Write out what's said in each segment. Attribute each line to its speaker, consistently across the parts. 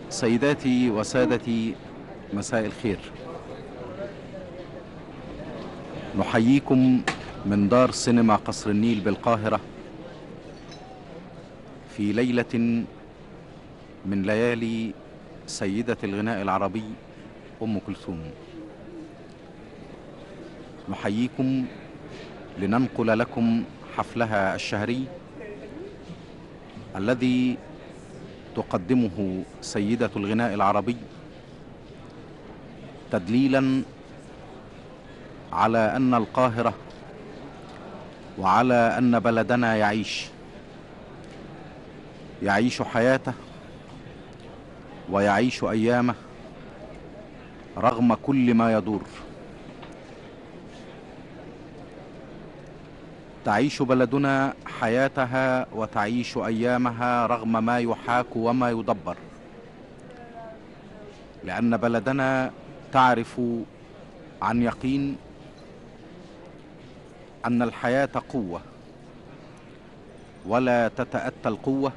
Speaker 1: سيداتي وسادتي، مساء الخير. نحييكم من دار سينما قصر النيل بالقاهرة في ليلة من ليالي سيدة الغناء العربي أم كلثوم. نحييكم لننقل لكم حفلها الشهري الذي تقدمه سيدة الغناء العربي تدليلا على أن القاهرة وعلى أن بلدنا يعيش حياته ويعيش أيامه رغم كل ما يدور. تعيش بلدنا حياتها وتعيش أيامها رغم ما يحاك وما يدبر، لأن بلدنا تعرف عن يقين أن الحياة قوة، ولا تتأتى القوة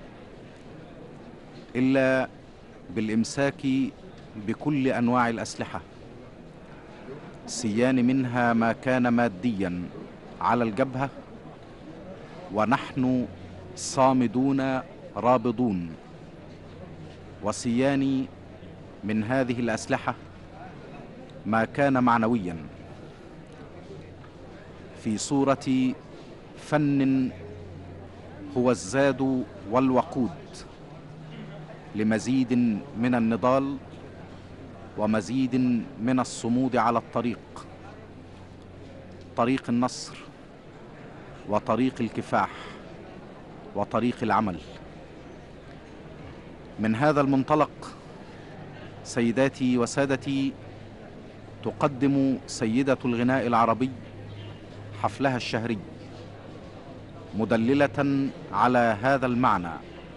Speaker 1: إلا بالإمساك بكل أنواع الأسلحة، سيان منها ما كان ماديا على الجبهة، ونحن صامدون رابضون، وسيان من هذه الأسلحة ما كان معنويا في صورة فن هو الزاد والوقود لمزيد من النضال ومزيد من الصمود على طريق النصر وطريق الكفاح وطريق العمل. من هذا المنطلق سيداتي وسادتي، تقدم سيدة الغناء العربي حفلها الشهري مدللة على هذا المعنى.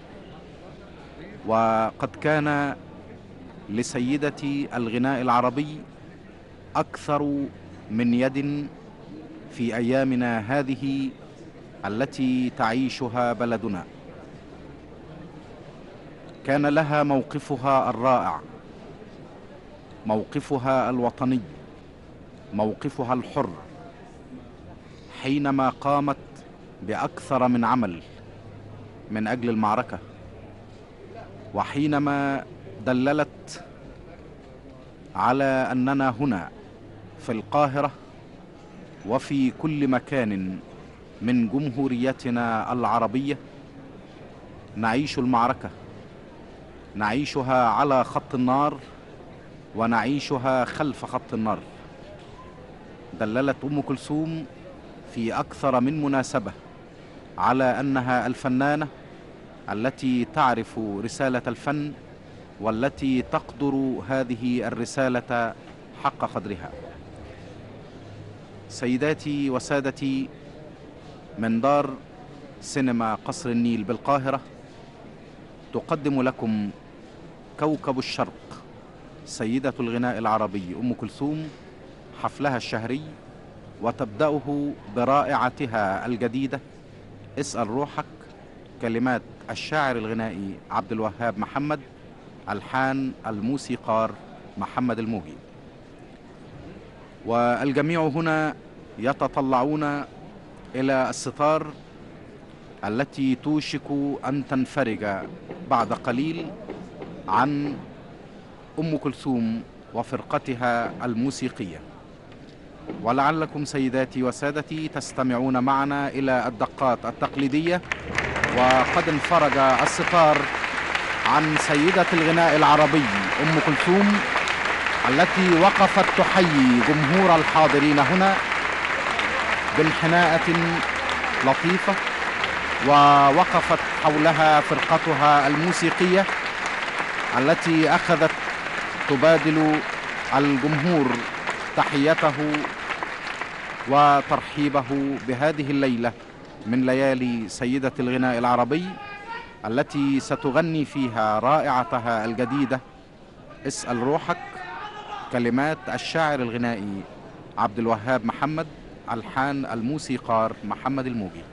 Speaker 1: وقد كان لسيدة الغناء العربي أكثر من يد في أيامنا هذه التي تعيشها بلدنا. كان لها موقفها الرائع، موقفها الوطني، موقفها الحر، حينما قامت بأكثر من عمل من أجل المعركة، وحينما دللت على أننا هنا في القاهرة وفي كل مكان من جمهوريتنا العربية نعيش المعركة، نعيشها على خط النار ونعيشها خلف خط النار. دللت أم كلثوم في أكثر من مناسبة على أنها الفنانة التي تعرف رسالة الفن والتي تقدر هذه الرسالة حق قدرها. سيداتي وسادتي، من دار سينما قصر النيل بالقاهرة تقدم لكم كوكب الشرق سيدة الغناء العربي أم كلثوم حفلها الشهري، وتبدأه برائعتها الجديدة اسأل روحك، كلمات الشاعر الغنائي عبد الوهاب محمد، ألحان الموسيقار محمد الموجي. والجميع هنا يتطلعون إلى الستار التي توشك أن تنفرج بعد قليل عن أم كلثوم وفرقتها الموسيقية. ولعلكم سيداتي وسادتي تستمعون معنا إلى الدقات التقليدية، وقد انفرج الستار عن سيدة الغناء العربي أم كلثوم التي وقفت تحيي جمهور الحاضرين هنا بانحناءة لطيفة، ووقفت حولها فرقتها الموسيقية التي أخذت تبادل الجمهور تحيته وترحيبه بهذه الليلة من ليالي سيدة الغناء العربي التي ستغني فيها رائعتها الجديدة اسأل روحك، كلمات الشاعر الغنائي عبد الوهاب محمد، ألحان الموسيقار محمد الموجي.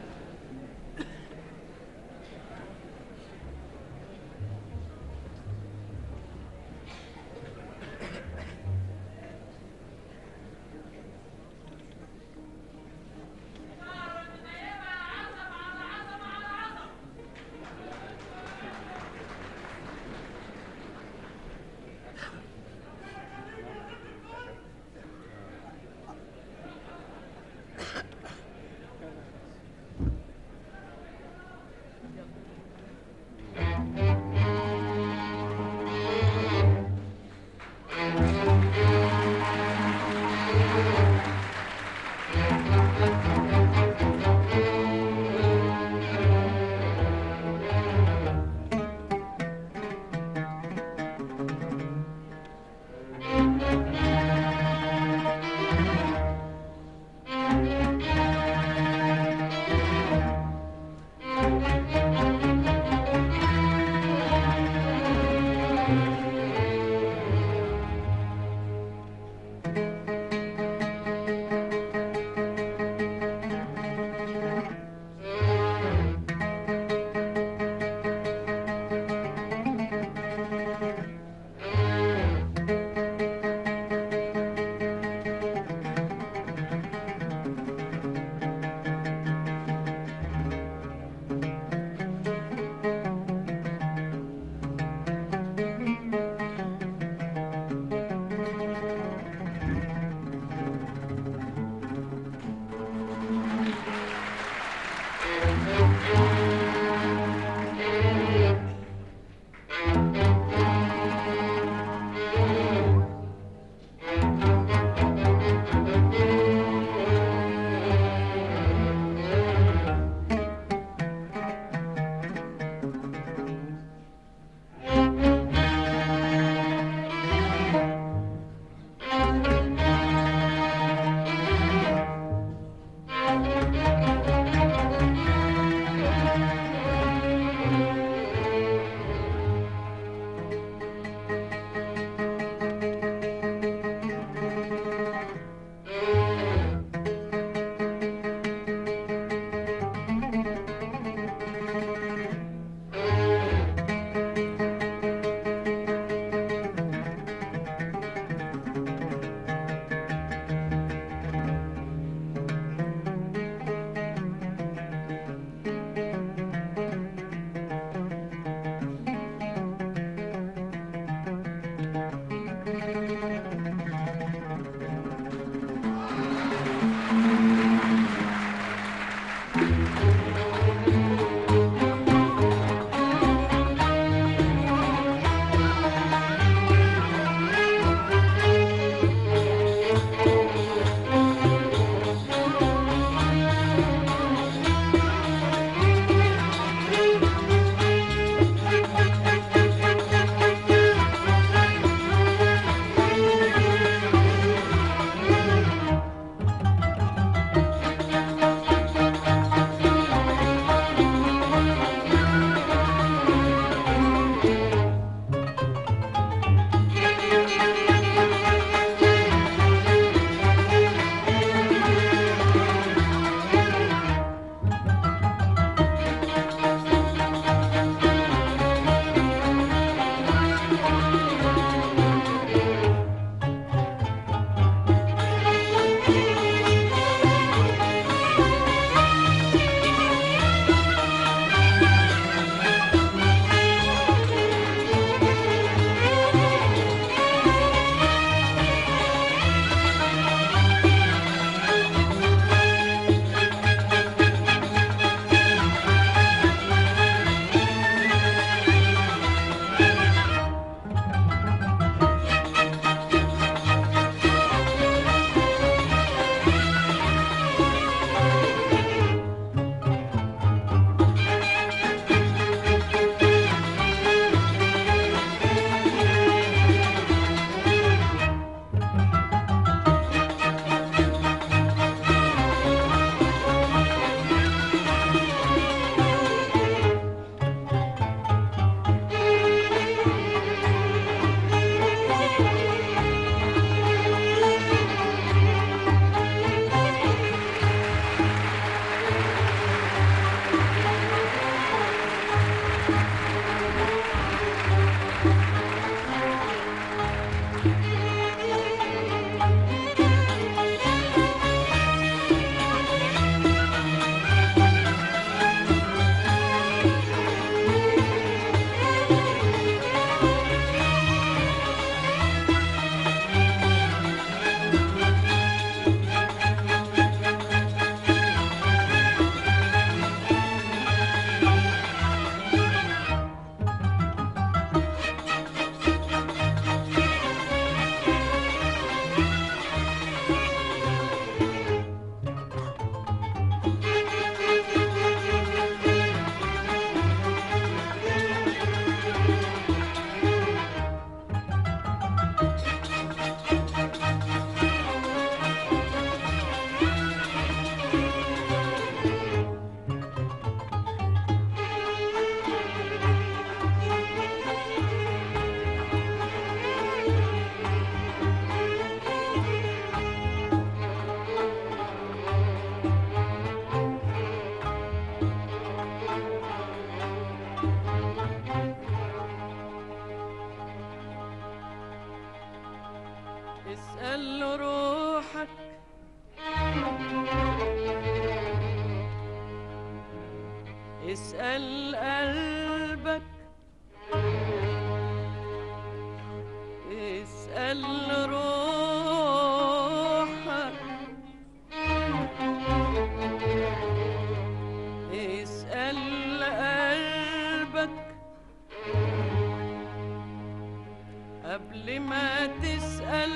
Speaker 2: قبل ما تسأل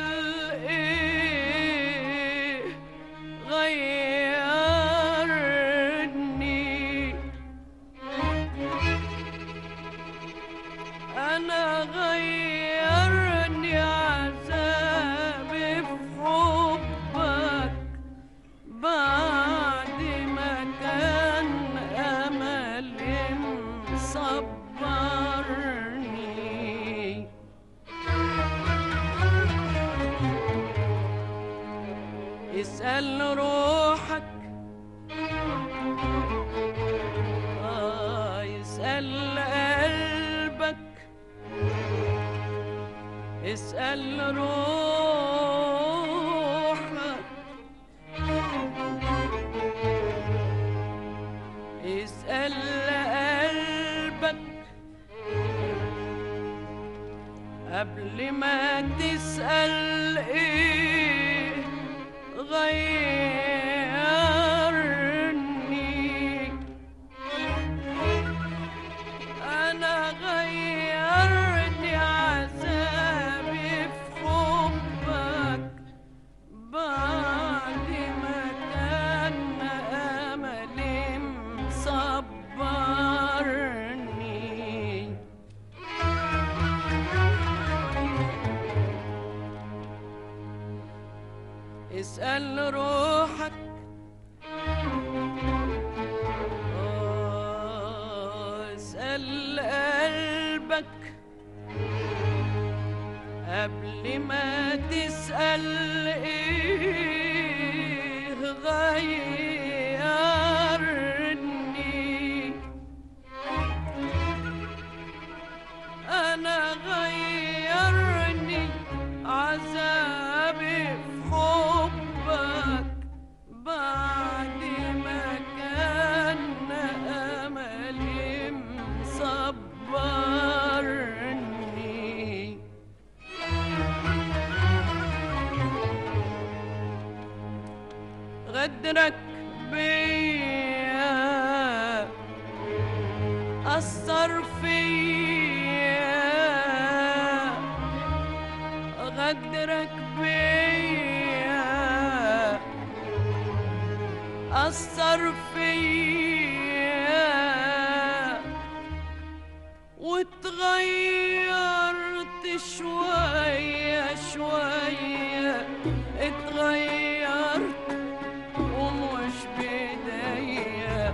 Speaker 2: ايه غيرني. انا غيرني عذابي في حبك بعد ما كان املي مصبرني. اسأل روحك اسأل قلبك، اسأل روحك، اسأل قلبك قبل ما تسأل ايه غيرني. انا غيرني عذابي في حبك بعد ما كان املي مصبرني. اسأل روحك اسأل قلبك قبل ما تسأل ايه غيرني. انا غيرني عذابي في حبك بعد ما كان املي مصبرني. غدرك بيا أثر فيا، غدرك بيا أثر فيا، واتغيرت شوية شوية، اتغيرت ومش بداية،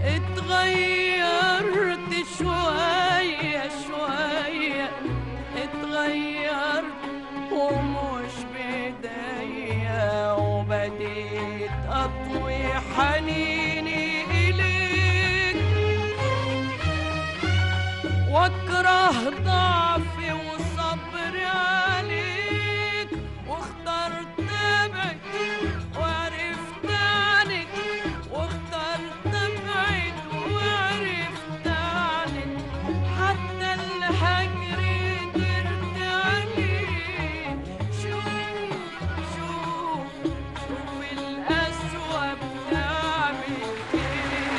Speaker 2: اتغيرت شوية شوية، اتغيرت ومش بداية، وبديت أطوي حنيني إليك واكره ضعفي وصبري عليك، واخترت ابعد وعرفت عنك، واخترت ابعد وعرفت عنك، حتى الهجر قدرت عليه. شوف شوف شوف القسوة بتعمل ايه.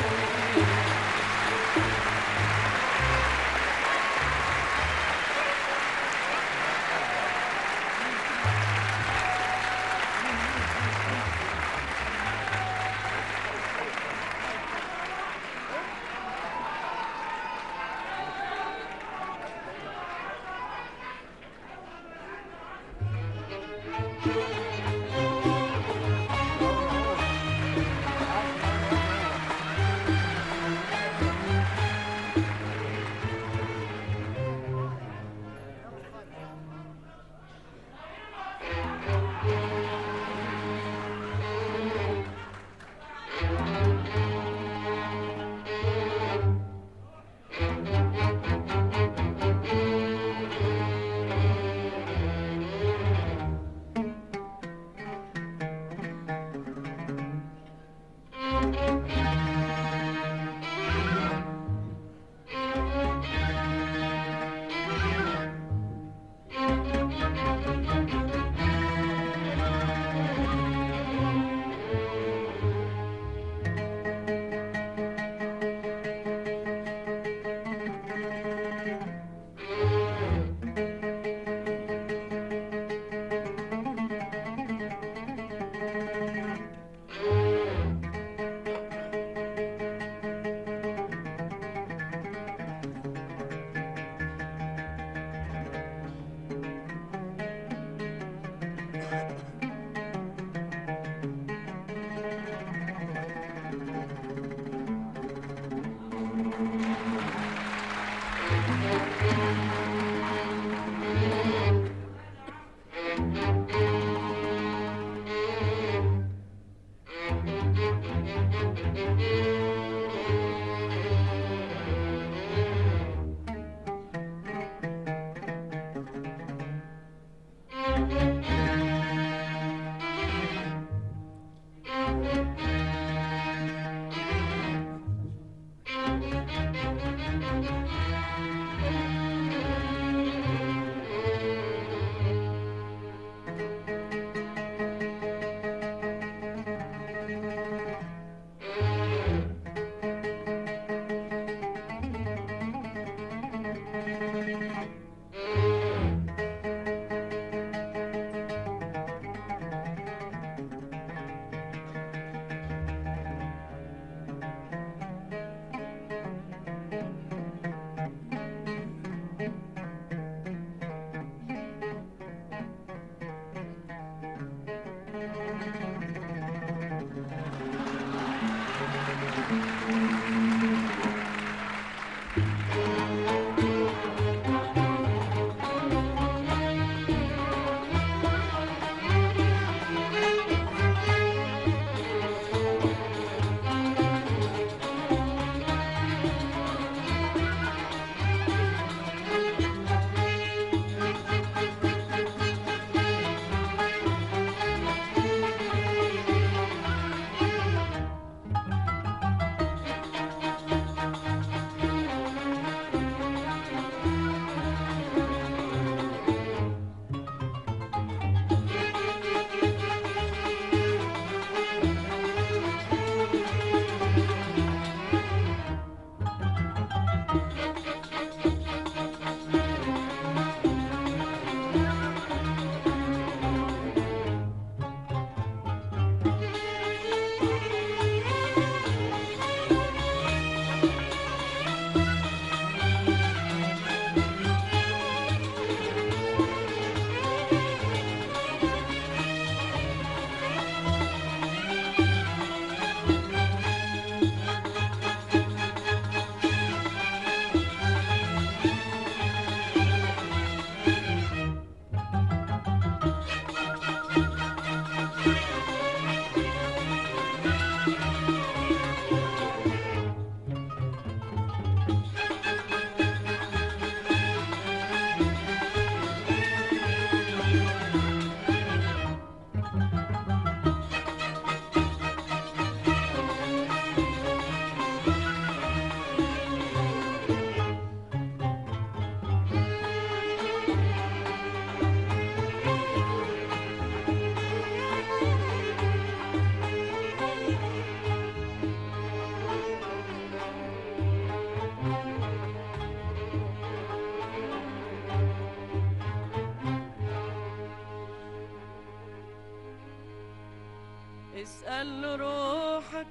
Speaker 2: اسأل روحك،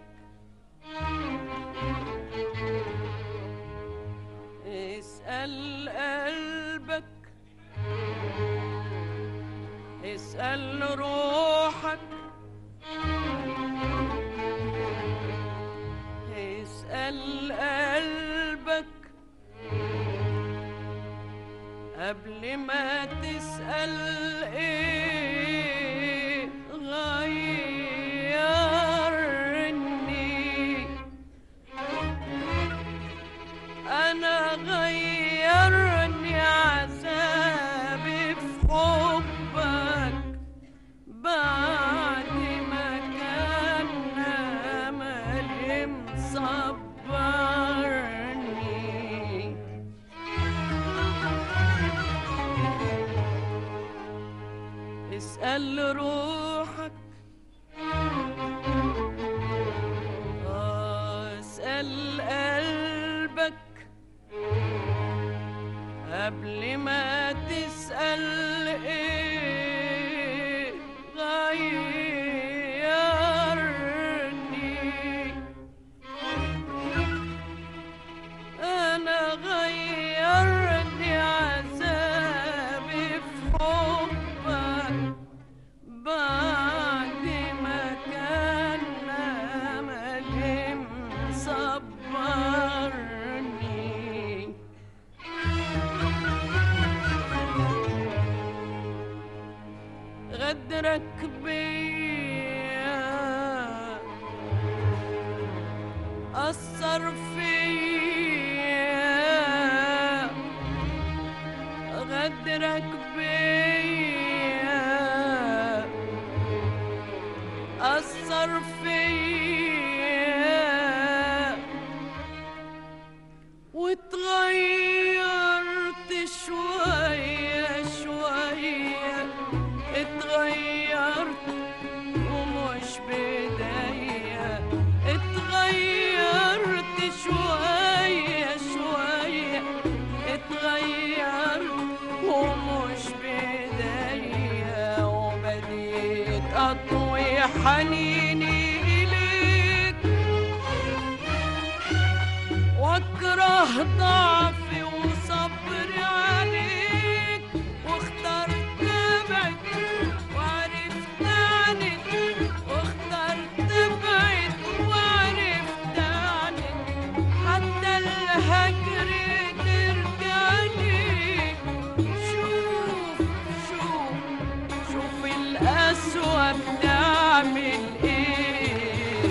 Speaker 2: اسأل قلبك، اسأل روحك، اسأل قلبك قبل ما تسأل ايه غيرني. انا غيرني عذابي في حبك بعد ما كان املي مصبرني. اسأل روحك، اسأل قلبك قبل ما تسأل ايه غيرني. انا غيرني عذابي في حبك بعد ما كان املي مصبرني. غدرك بيا أثر فيا، غدرك بيا أثر فيا، واتغيرت شوية شوية، اتغيرت ومش بداية، اتغيرت شوية شوية، اتغيرت ومش بداية، وبديت أطوي حنيني إليك واكره ضعفي وصبري عليك، واخترت ابعد وعرفت عنك، واخترت ابعد وعرفت عنك، حتى الهجر قدرت عليك. شوف شوف شوف القسوة بتعمل ايه.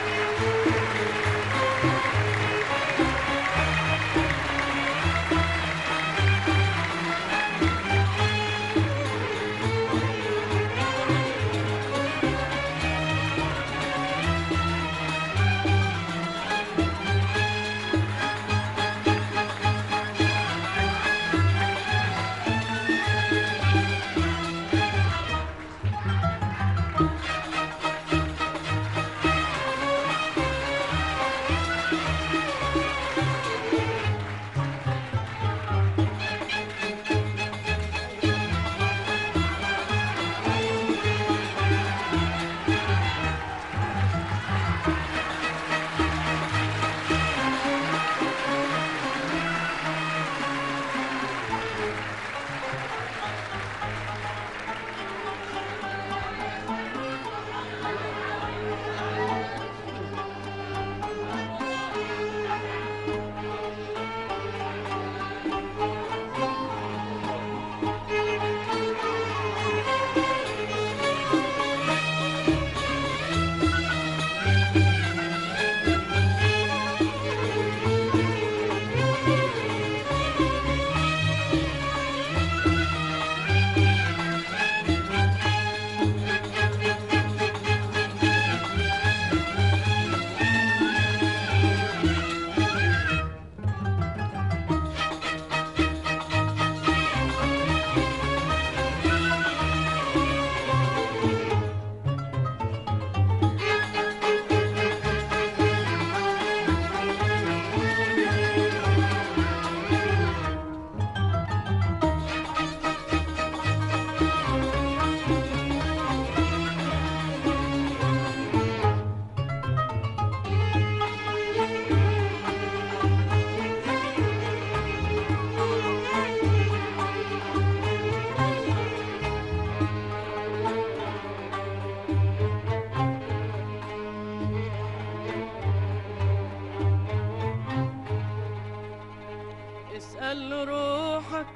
Speaker 2: اسأل روحك،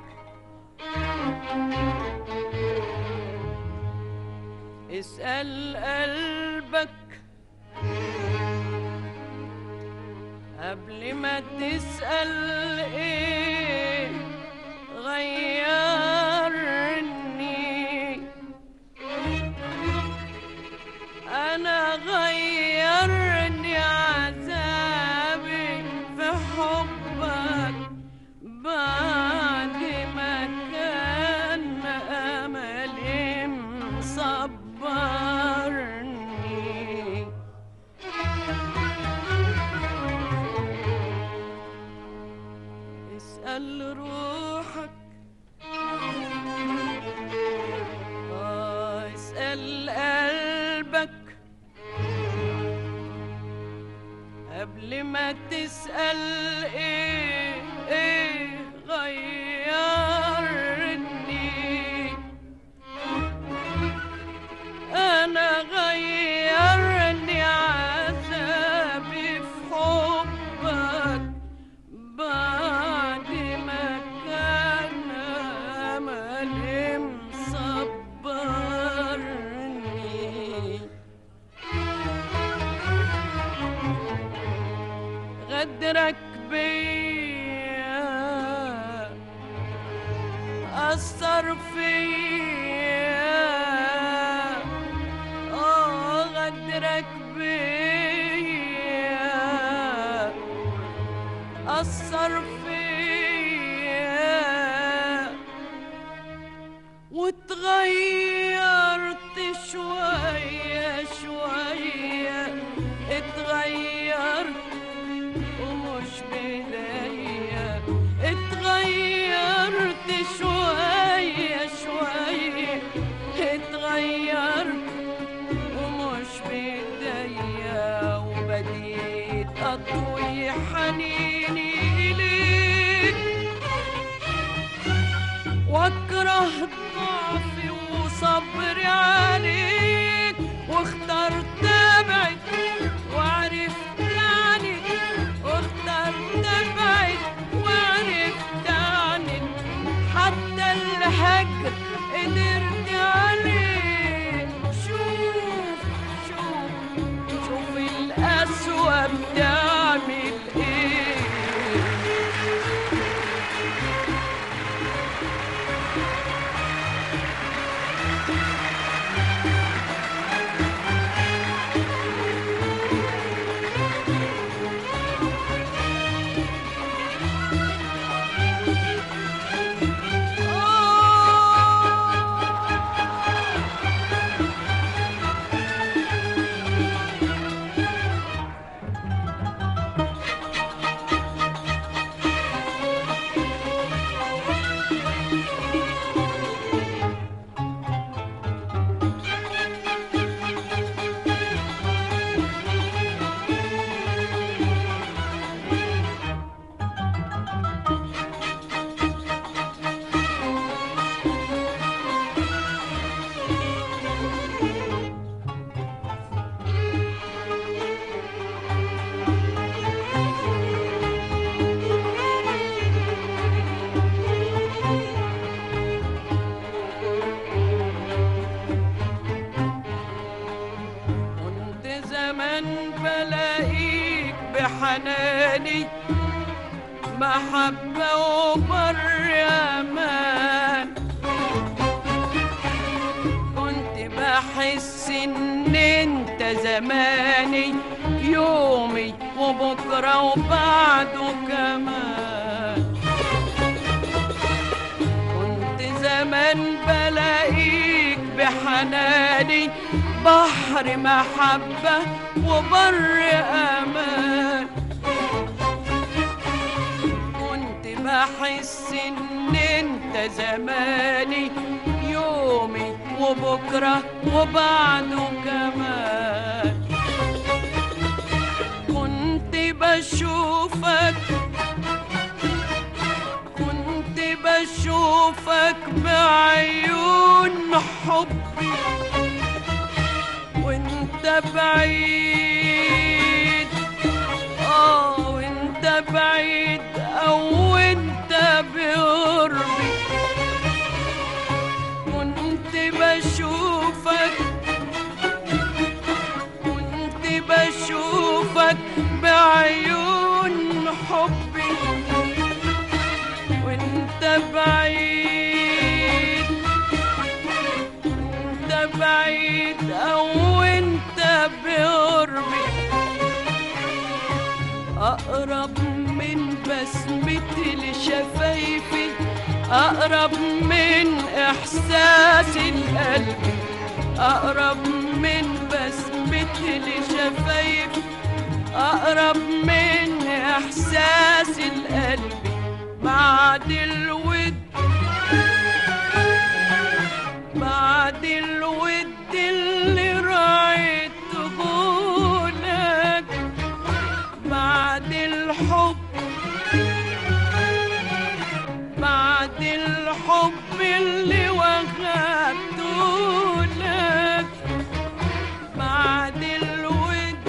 Speaker 2: اسأل قلبك قبل ما تسأل ايه غيرني. أنا غيرني عذابي في حبك بعد ما كان أملي مصبرني. غدرك بيا أثر فيا، غدرك بيا أثر فيا، واتغيرت شوية شوية، اتغيرت ومش بداية، اتغيرت شوية شوية، اتغيرت ومش بداية، وبديت أطوي حنيني إليك، واكره ضعفي وصبري عليك، واخترت ابعد وعرفت عنك، واخترت ابعد وعرفت عنك، حتى الهجر قدرت عليه. شوف شوف شوف القسوة بتعمل ايه. بلاقيك بحناني محبة وبر أمان، كنت بحس إن أنت زماني، يومي وبكرة وبعده كمان، كنت زمان بلاقيك بحناني بحر محبة وبر أمان، كنت بحس إن أنت زماني، يومي وبكرة وبعده كمان، كنت بشوفك كنت بشوفك بعيون حبي، وانت بعيد وانت بعيد او انت بقربي، كنت بشوفك بعيون حبي، وانت بعيد او انت بقربي، اقرب من بسمتي لشفايفي، اقرب من احساس القلب، اقرب من بسمتي لشفايفي، اقرب من احساس القلب، بعد الود اللي راعيته لك، بعد الحب اللي وهبته لك، بعد الود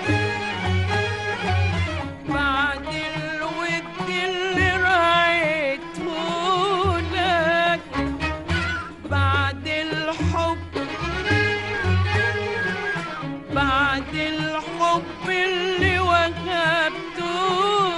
Speaker 2: اللي راعيته لك، بعد الحب اللي وهبته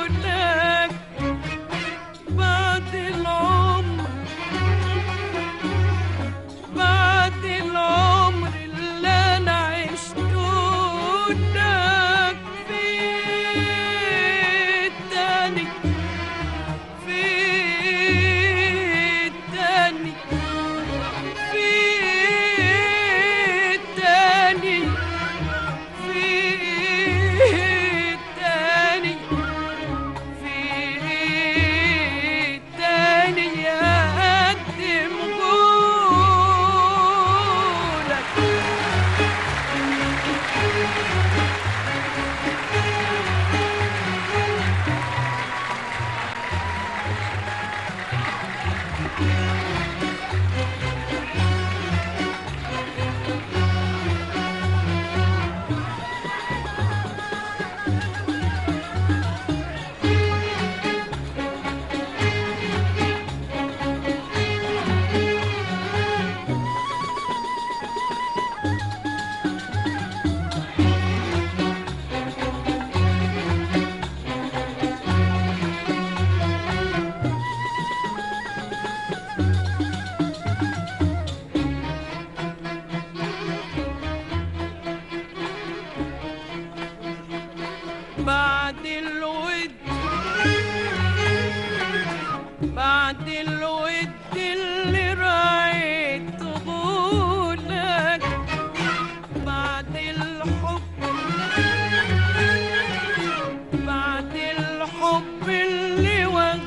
Speaker 2: اللي راعيت غولك بعد الحب، بعد الحب اللي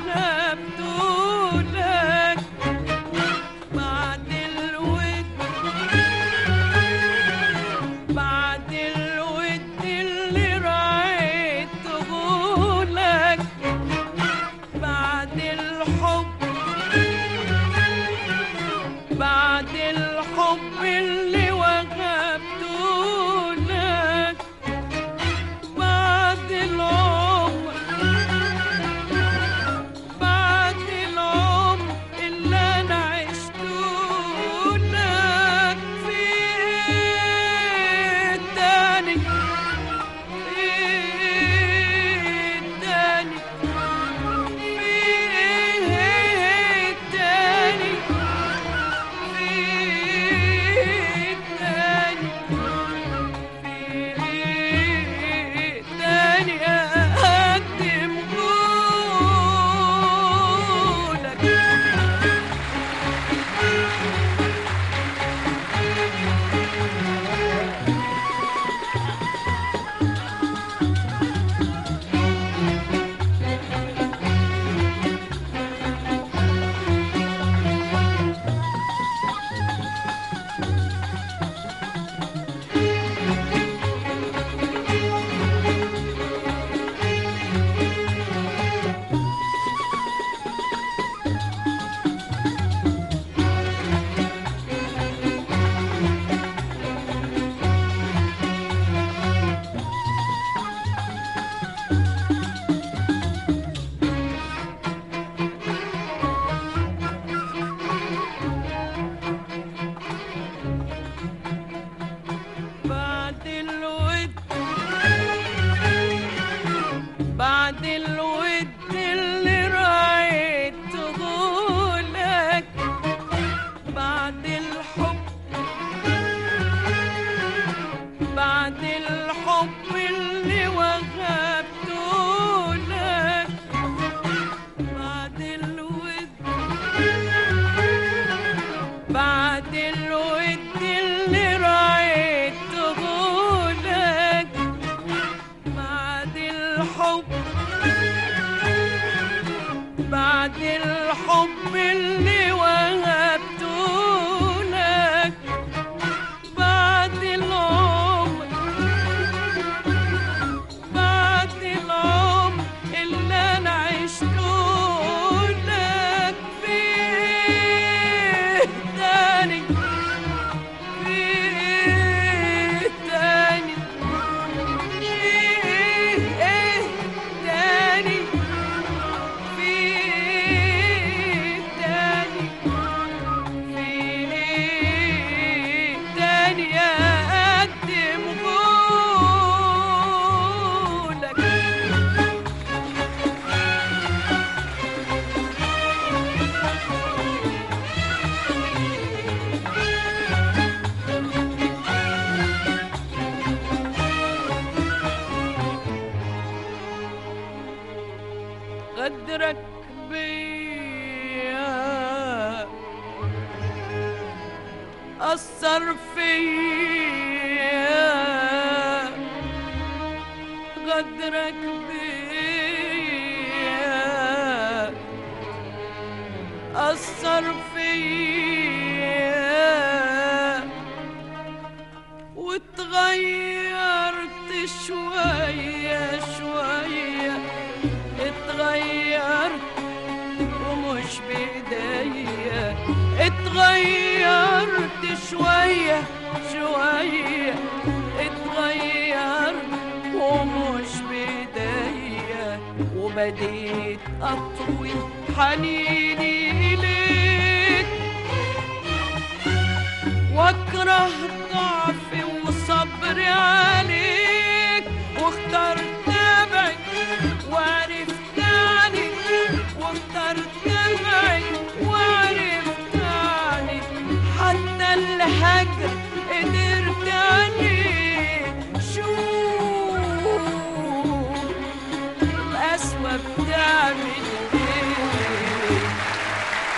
Speaker 2: وهبتهولك، بعد الود، بعد الود اللي راعيت غولك بعد الحب، بعد الحب اللي وهبتهولك، بعد العمر، بعد العمر اللي انا عشتهولك في ايه تاني، في ايه تاني، في ايه تاني، في ايه تاني، في ايه تاني اقدم قولك. بعد الود، بعد الود اللي راعيت غولك بعد الحب، بعد الحب اللي وهبتهولك بعد الود، بعد الود اللي راعيت غولك بعد الحب، بعد الحب اللي وهبتهولك بعد العمر، بعد العمر اللي انا عشتهولك في ايه تاني، في ايه تاني، في ايه تاني، في ايه تاني، في ايه تاني اقدم قولك. غدرك بيا أثر فيا، غدرك بيا أثر فيا، واتغيرت شوية شوية، اتغيرت ومش بإيديا، اتغيرت شوية شوية، اتغيرت ومش بإيديا، وبديت أطوي حنيني إليك، واكره ضعفي وصبري عليك، واخترت ابعد وعرفت عنك، واخترت ابعد وعرفت عنك، حتى الهجر قدرت عليه. شوف القسوة بتعمل ايه،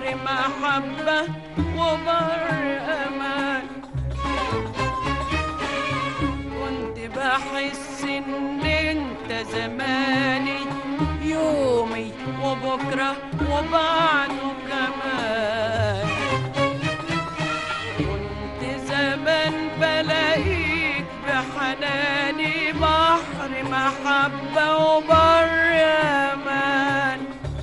Speaker 2: محبة وبر أمان. كنت بحس إن أنت زماني، يومي وبكرة وبعده كمان. كنت زمان بلاقيك بحناني، بحر محبة وبر أمان.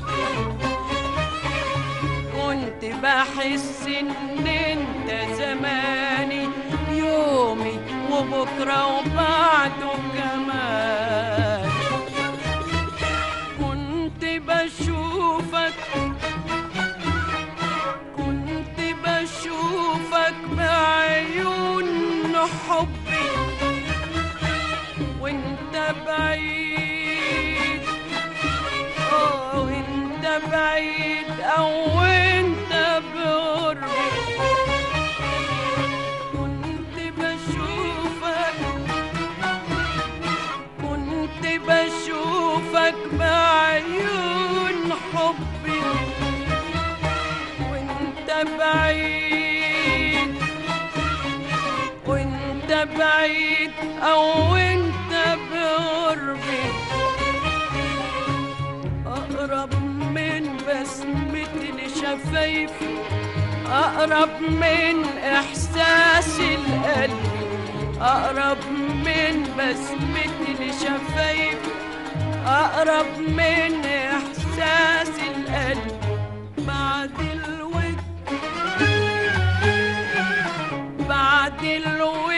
Speaker 2: كنت بحس إن أنت زماني، يومي وبكرة وبعده كمان. كنت بشوفك بعيون حبي وانت بعيد، وانت بعيد او انت بقربي. كنت بشوفك بعيون حبي وانت بعيد، وانت بعيد او انت بقربي. اقرب من بسمة لشفايفي، اقرب من احساس القلب، اقرب من بسمة لشفايفي، اقرب من احساس القلب. بعد الود